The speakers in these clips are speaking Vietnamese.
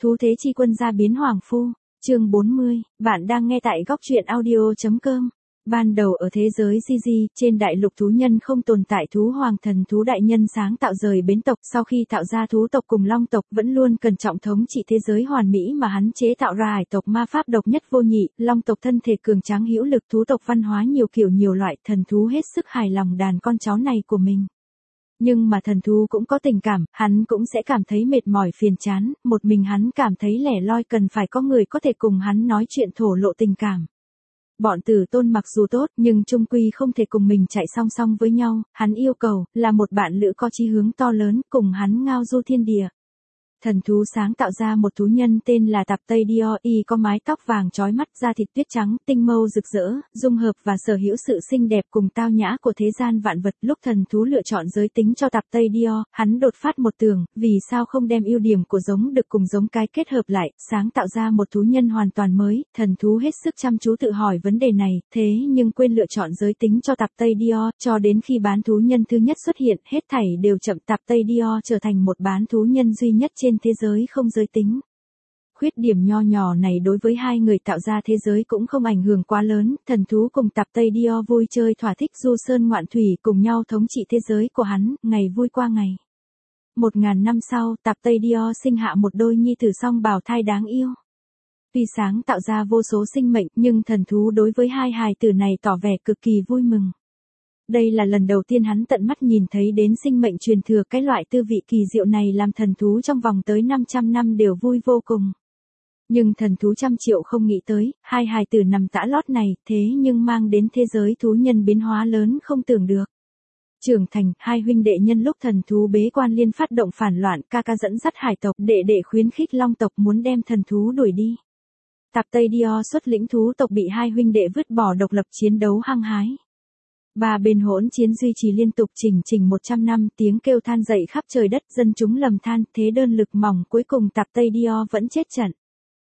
Thú thế chi quân gia biến hoàng phu, chương 40, bạn đang nghe tại góc truyện audio.com. Ban đầu ở thế giới GG, trên đại lục thú nhân không tồn tại thú hoàng thần thú đại nhân sáng tạo rời bến tộc, sau khi tạo ra thú tộc cùng long tộc vẫn luôn cẩn trọng thống trị thế giới hoàn mỹ mà hắn chế tạo ra hải tộc ma pháp độc nhất vô nhị, long tộc thân thể cường tráng hữu lực, thú tộc văn hóa nhiều kiểu nhiều loại, thần thú hết sức hài lòng đàn con cháu này của mình. Nhưng mà thần thú cũng có tình cảm, hắn cũng sẽ cảm thấy mệt mỏi phiền chán, một mình hắn cảm thấy lẻ loi cần phải có người có thể cùng hắn nói chuyện thổ lộ tình cảm. Bọn tử tôn mặc dù tốt nhưng chung quy không thể cùng mình chạy song song với nhau, hắn yêu cầu là một bạn lữ có chí hướng to lớn cùng hắn ngao du thiên địa. Thần thú sáng tạo ra một thú nhân tên là Tạp Tây Dior, y có mái tóc vàng chói mắt, da thịt tuyết trắng, tinh mâu rực rỡ, dung hợp và sở hữu sự xinh đẹp cùng tao nhã của thế gian vạn vật. Lúc thần thú lựa chọn giới tính cho Tạp Tây Dior, hắn đột phát một tưởng, vì sao không đem ưu điểm của giống đực cùng giống cái kết hợp lại, sáng tạo ra một thú nhân hoàn toàn mới. Thần thú hết sức chăm chú tự hỏi vấn đề này, thế nhưng quên lựa chọn giới tính cho Tạp Tây Dior, cho đến khi bán thú nhân thứ nhất xuất hiện, hết thảy đều chậm. Tạp Tây Dior trở thành một bán thú nhân duy nhất trên thế giới không giới tính. Khuyết điểm nho nhỏ này đối với hai người tạo ra thế giới cũng không ảnh hưởng quá lớn, thần thú cùng Tạp Tây Dior vui chơi thỏa thích du sơn ngoạn thủy cùng nhau thống trị thế giới của hắn, ngày vui qua ngày. 1000 năm sau, Tạp Tây Dior sinh hạ một đôi nhi tử song bào thai đáng yêu. Tuy sáng tạo ra vô số sinh mệnh, nhưng thần thú đối với hai hài tử này tỏ vẻ cực kỳ vui mừng. Đây là lần đầu tiên hắn tận mắt nhìn thấy đến sinh mệnh truyền thừa, cái loại tư vị kỳ diệu này làm thần thú trong vòng tới 500 năm đều vui vô cùng. Nhưng thần thú trăm triệu không nghĩ tới, hai hài tử nằm tã lót này, thế nhưng mang đến thế giới thú nhân biến hóa lớn không tưởng được. Trưởng thành, hai huynh đệ nhân lúc thần thú bế quan liên phát động phản loạn, ca ca dẫn dắt hải tộc, đệ khuyến khích long tộc muốn đem thần thú đuổi đi. Tạp Tây Dior xuất lĩnh thú tộc bị hai huynh đệ vứt bỏ độc lập chiến đấu hăng hái. Ba bên hỗn chiến duy trì liên tục chỉnh 100 năm, tiếng kêu than dậy khắp trời đất, dân chúng lầm than, thế đơn lực mỏng, cuối cùng Tạp Tây Dior vẫn chết trận.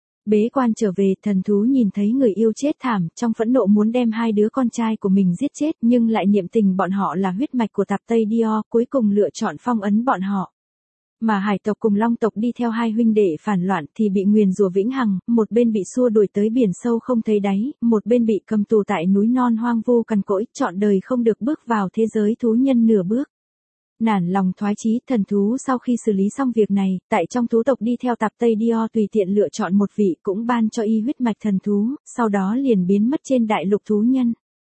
Bế quan trở về, thần thú nhìn thấy người yêu chết thảm, trong phẫn nộ muốn đem hai đứa con trai của mình giết chết, nhưng lại niệm tình bọn họ là huyết mạch của Tạp Tây Dior, cuối cùng lựa chọn phong ấn bọn họ. Mà hải tộc cùng long tộc đi theo hai huynh đệ phản loạn thì bị nguyền rủa vĩnh hằng, một bên bị xua đuổi tới biển sâu không thấy đáy, một bên bị cầm tù tại núi non hoang vu cằn cỗi, trọn đời không được bước vào thế giới thú nhân nửa bước. Nản lòng thoái chí, thần thú sau khi xử lý xong việc này, tại trong thú tộc đi theo Tạp Tây Dior tùy tiện lựa chọn một vị cũng ban cho y huyết mạch thần thú, sau đó liền biến mất trên đại lục thú nhân.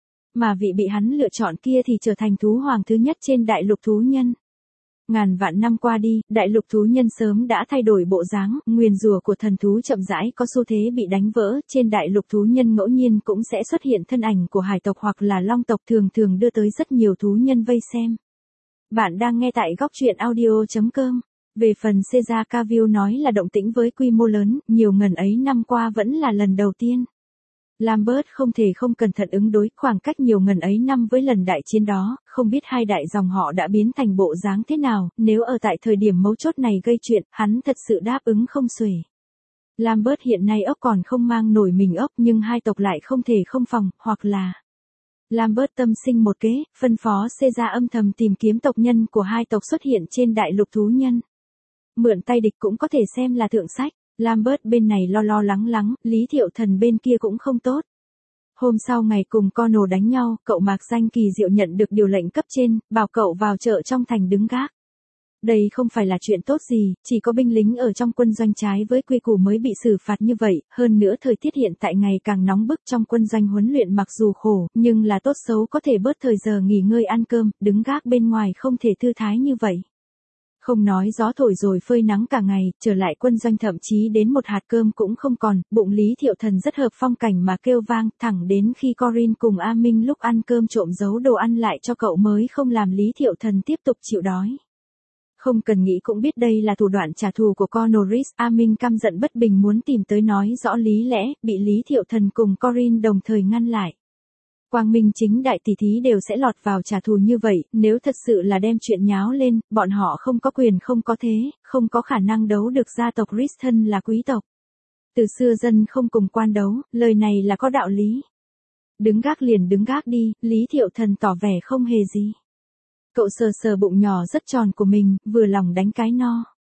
Mà vị bị hắn lựa chọn kia thì trở thành thú hoàng thứ nhất trên đại lục thú nhân. Ngàn vạn năm qua đi, đại lục thú nhân sớm đã thay đổi bộ dáng, nguyền rủa của thần thú chậm rãi có xu thế bị đánh vỡ, trên đại lục thú nhân ngẫu nhiên cũng sẽ xuất hiện thân ảnh của hải tộc hoặc là long tộc, thường đưa tới rất nhiều thú nhân vây xem. Bạn đang nghe tại góc truyện audio.com. Về phần Caesar Cavill nói là động tĩnh với quy mô lớn, nhiều ngần ấy năm qua vẫn là lần đầu tiên. Lambert không thể không cẩn thận ứng đối, khoảng cách nhiều ngần ấy năm với lần đại chiến đó, không biết hai đại dòng họ đã biến thành bộ dáng thế nào, nếu ở tại thời điểm mấu chốt này gây chuyện, hắn thật sự đáp ứng không xuể. Lambert hiện nay ốc còn không mang nổi mình ốc, nhưng hai tộc lại không thể không phòng, hoặc là... Lambert tâm sinh một kế, phân phó Caesar âm thầm tìm kiếm tộc nhân của hai tộc xuất hiện trên đại lục thú nhân. Mượn tay địch cũng có thể xem là thượng sách. Lambert bên này lo lắng, Lý Thiệu Thần bên kia cũng không tốt. Hôm sau ngày cùng Connor đánh nhau, cậu Mạc Danh Kỳ Diệu nhận được điều lệnh cấp trên, bảo cậu vào chợ trong thành đứng gác. Đây không phải là chuyện tốt gì, chỉ có binh lính ở trong quân doanh trái với quy củ mới bị xử phạt như vậy, hơn nữa thời tiết hiện tại ngày càng nóng bức, trong quân doanh huấn luyện mặc dù khổ, nhưng là tốt xấu có thể bớt thời giờ nghỉ ngơi ăn cơm, đứng gác bên ngoài không thể thư thái như vậy. Không nói gió thổi rồi phơi nắng cả ngày, trở lại quân doanh thậm chí đến một hạt cơm cũng không còn, bụng Lý Thiệu Thần rất hợp phong cảnh mà kêu vang, thẳng đến khi Corinne cùng A Minh lúc ăn cơm trộm giấu đồ ăn lại cho cậu mới không làm Lý Thiệu Thần tiếp tục chịu đói. Không cần nghĩ cũng biết đây là thủ đoạn trả thù của Cornelius, A Minh căm giận bất bình muốn tìm tới nói rõ lý lẽ, bị Lý Thiệu Thần cùng Corinne đồng thời ngăn lại. Quang minh chính đại tỷ thí đều sẽ lọt vào trả thù như vậy, nếu thật sự là đem chuyện nháo lên, bọn họ không có quyền không có thế, không có khả năng đấu được gia tộc Riston là quý tộc. Từ xưa dân không cùng quan đấu, lời này là có đạo lý. Đứng gác liền đứng gác đi, Lý Thiệu Thần tỏ vẻ không hề gì. Cậu sờ bụng nhỏ rất tròn của mình, vừa lòng đánh cái no.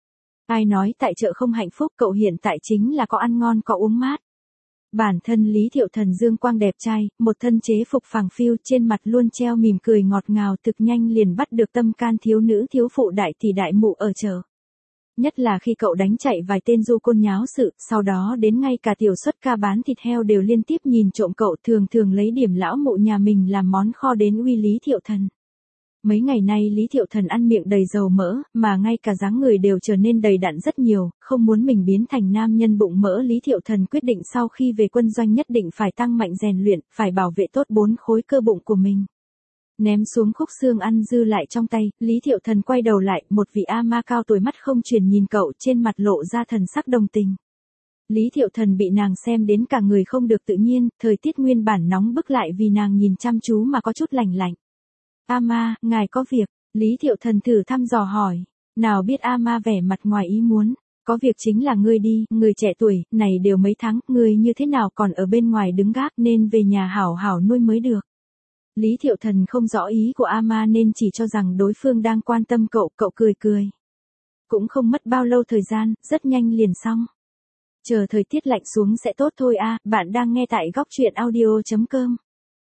Ai nói tại chợ không hạnh phúc, cậu hiện tại chính là có ăn ngon có uống mát. Bản thân Lý Thiệu Thần dương quang đẹp trai, một thân chế phục phẳng phiu, trên mặt luôn treo mỉm cười ngọt ngào, thực nhanh liền bắt được tâm can thiếu nữ thiếu phụ đại tỷ đại mụ ở chợ. Nhất là khi cậu đánh chạy vài tên du côn nháo sự, sau đó đến ngay cả tiểu xuất ca bán thịt heo đều liên tiếp nhìn trộm cậu, thường thường lấy điểm lão mụ nhà mình làm món kho đến uy Lý Thiệu Thần. Mấy ngày nay Lý Thiệu Thần ăn miệng đầy dầu mỡ, mà ngay cả dáng người đều trở nên đầy đặn rất nhiều, không muốn mình biến thành nam nhân bụng mỡ. Lý Thiệu Thần quyết định sau khi về quân doanh nhất định phải tăng mạnh rèn luyện, phải bảo vệ tốt 4 khối cơ bụng của mình. Ném xuống khúc xương ăn dư lại trong tay, Lý Thiệu Thần quay đầu lại, một vị ama cao tuổi mắt không chuyển nhìn cậu, trên mặt lộ ra thần sắc đồng tình. Lý Thiệu Thần bị nàng xem đến cả người không được tự nhiên, thời tiết nguyên bản nóng bức lại vì nàng nhìn chăm chú mà có chút lạnh lạnh. Ama, ngài có việc, Lý Thiệu Thần thử thăm dò hỏi. Nào biết Ama vẻ mặt ngoài ý muốn. Có việc chính là ngươi đi, người trẻ tuổi, này đều mấy tháng, ngươi như thế nào còn ở bên ngoài đứng gác, nên về nhà hảo hảo nuôi mới được. Lý Thiệu Thần không rõ ý của Ama nên chỉ cho rằng đối phương đang quan tâm cậu, cậu cười cười. Cũng không mất bao lâu thời gian, rất nhanh liền xong. Chờ thời tiết lạnh xuống sẽ tốt thôi a. Bạn đang nghe tại góc truyện audio.com.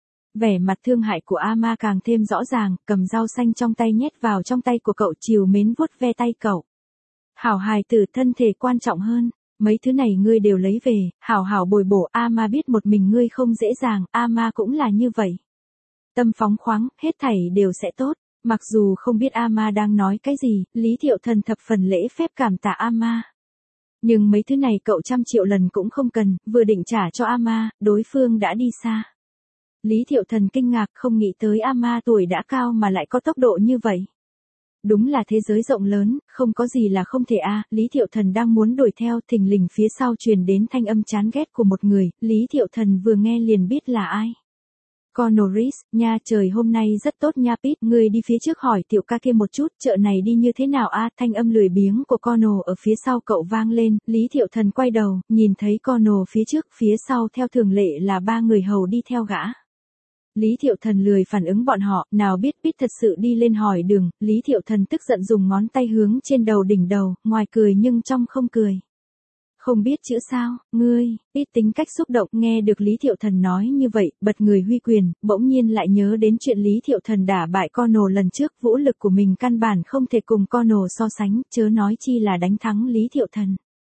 Vẻ mặt thương hại của Ama càng thêm rõ ràng, cầm rau xanh trong tay nhét vào trong tay của cậu, trìu mến vuốt ve tay cậu. Hảo hài tử, thân thể quan trọng hơn, mấy thứ này ngươi đều lấy về, hảo hảo bồi bổ. Ama biết một mình ngươi không dễ dàng, Ama cũng là như vậy. Tâm phóng khoáng, hết thảy đều sẽ tốt. Mặc dù không biết Ama đang nói cái gì, Lý Thiệu Thần thập phần lễ phép cảm tạ Ama. Nhưng mấy thứ này cậu 100 triệu lần cũng không cần, vừa định trả cho Ama, đối phương đã đi xa. Lý Thiệu Thần kinh ngạc, không nghĩ tới Ama tuổi đã cao mà lại có tốc độ như vậy. Đúng là thế giới rộng lớn, không có gì là không thể a. Lý Thiệu Thần đang muốn đuổi theo, thình lình phía sau truyền đến thanh âm chán ghét của một người, Lý Thiệu Thần vừa nghe liền biết là ai. Connor Rees, nha, trời hôm nay rất tốt nha Pete, ngươi đi phía trước hỏi tiểu ca kia một chút, chợ này đi như thế nào a? Thanh âm lười biếng của Connor ở phía sau cậu vang lên, Lý Thiệu Thần quay đầu, nhìn thấy Connor phía trước, phía sau theo thường lệ là 3 người hầu đi theo gã. Lý Thiệu Thần lười phản ứng bọn họ, nào biết Pete thật sự đi lên hỏi đường, Lý Thiệu Thần tức giận dùng ngón tay hướng trên đầu đỉnh đầu, ngoài cười nhưng trong không cười. Không biết chữ sao, ngươi, ít tính cách xúc động, nghe được Lý Thiệu Thần nói như vậy, bật người huy quyền, bỗng nhiên lại nhớ đến chuyện Lý Thiệu Thần đả bại Connor lần trước, vũ lực của mình căn bản không thể cùng Connor so sánh, chớ nói chi là đánh thắng Lý Thiệu Thần.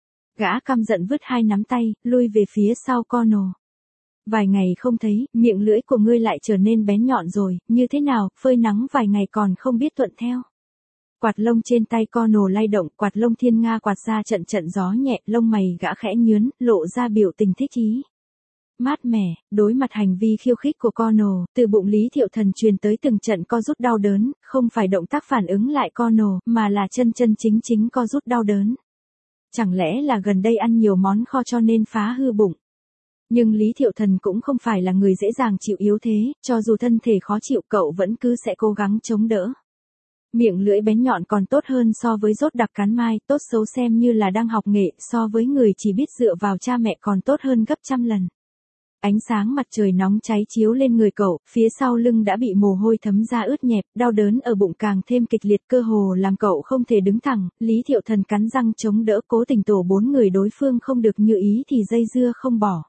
Gã căm giận vứt 2 nắm tay, lui về phía sau Connor. Vài ngày không thấy, miệng lưỡi của ngươi lại trở nên bén nhọn rồi, như thế nào, phơi nắng vài ngày còn không biết thuận theo. Quạt lông trên tay Connor lay động, quạt lông thiên nga quạt ra trận trận gió nhẹ, lông mày gã khẽ nhướn, lộ ra biểu tình thích ý. Mát mẻ, đối mặt hành vi khiêu khích của Connor, từ bụng Lý Thiệu Thần truyền tới từng trận co rút đau đớn, không phải động tác phản ứng lại Connor, mà là chân chính co rút đau đớn. Chẳng lẽ là gần đây ăn nhiều món kho cho nên phá hư bụng? Nhưng Lý Thiệu Thần cũng không phải là người dễ dàng chịu yếu thế, cho dù thân thể khó chịu cậu vẫn cứ sẽ cố gắng chống đỡ. Miệng lưỡi bén nhọn còn tốt hơn so với rốt đặc cắn mai, tốt xấu xem như là đang học nghệ, so với người chỉ biết dựa vào cha mẹ còn tốt hơn gấp trăm lần. Ánh sáng mặt trời nóng cháy chiếu lên người cậu, phía sau lưng đã bị mồ hôi thấm ra ướt nhẹp, đau đớn ở bụng càng thêm kịch liệt, cơ hồ làm cậu không thể đứng thẳng. Lý Thiệu Thần cắn răng chống đỡ, cố tình tổ 4 người đối phương không được như ý thì dây dưa không bỏ.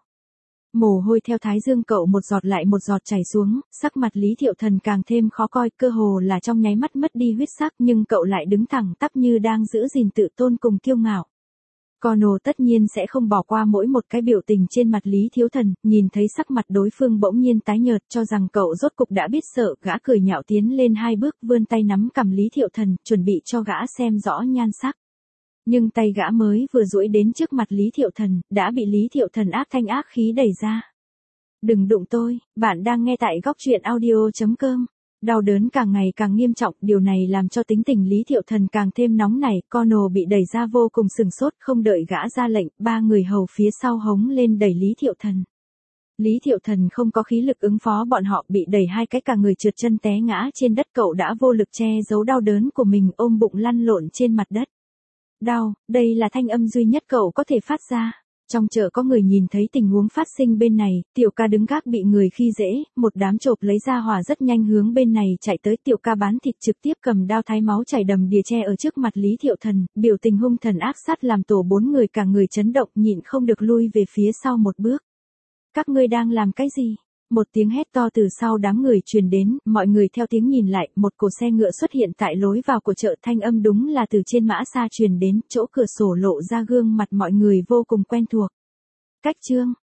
Mồ hôi theo thái dương cậu một giọt lại một giọt chảy xuống, sắc mặt Lý Thiệu Thần càng thêm khó coi, cơ hồ là trong nháy mắt mất đi huyết sắc, nhưng cậu lại đứng thẳng tắp như đang giữ gìn tự tôn cùng kiêu ngạo. Connor tất nhiên sẽ không bỏ qua mỗi một cái biểu tình trên mặt Lý Thiệu Thần, nhìn thấy sắc mặt đối phương bỗng nhiên tái nhợt, cho rằng cậu rốt cục đã biết sợ, gã cười nhạo tiến lên 2 bước, vươn tay nắm cằm Lý Thiệu Thần, chuẩn bị cho gã xem rõ nhan sắc. Nhưng tay gã mới vừa duỗi đến trước mặt Lý Thiệu Thần, đã bị Lý Thiệu Thần ác thanh ác khí đẩy ra. Đừng đụng tôi, bạn đang nghe tại góc truyện audio.com. Đau đớn càng ngày càng nghiêm trọng, điều này làm cho tính tình Lý Thiệu Thần càng thêm nóng nảy, Connor bị đẩy ra vô cùng sừng sốt, không đợi gã ra lệnh, 3 người hầu phía sau hống lên đẩy Lý Thiệu Thần. Lý Thiệu Thần không có khí lực ứng phó bọn họ, bị đẩy 2 cái cả người trượt chân té ngã trên đất, cậu đã vô lực che giấu đau đớn của mình, ôm bụng lăn lộn trên mặt đất. Đau, đây là thanh âm duy nhất cậu có thể phát ra. Trong chợ có người nhìn thấy tình huống phát sinh bên này, tiểu ca đứng gác bị người khi dễ, một đám chộp lấy ra hỏa rất nhanh hướng bên này chạy tới, tiểu ca bán thịt trực tiếp cầm đao thái máu chảy đầm đìa che ở trước mặt Lý Thiệu Thần, biểu tình hung thần ác sát làm tổ 4 người cả người chấn động nhịn không được lui về phía sau một bước. Các ngươi đang làm cái gì? Một tiếng hét to từ sau đám người truyền đến, mọi người theo tiếng nhìn lại, một cỗ xe ngựa xuất hiện tại lối vào của chợ, thanh âm đúng là từ trên mã xa truyền đến, chỗ cửa sổ lộ ra gương mặt mọi người vô cùng quen thuộc. Cách Trương,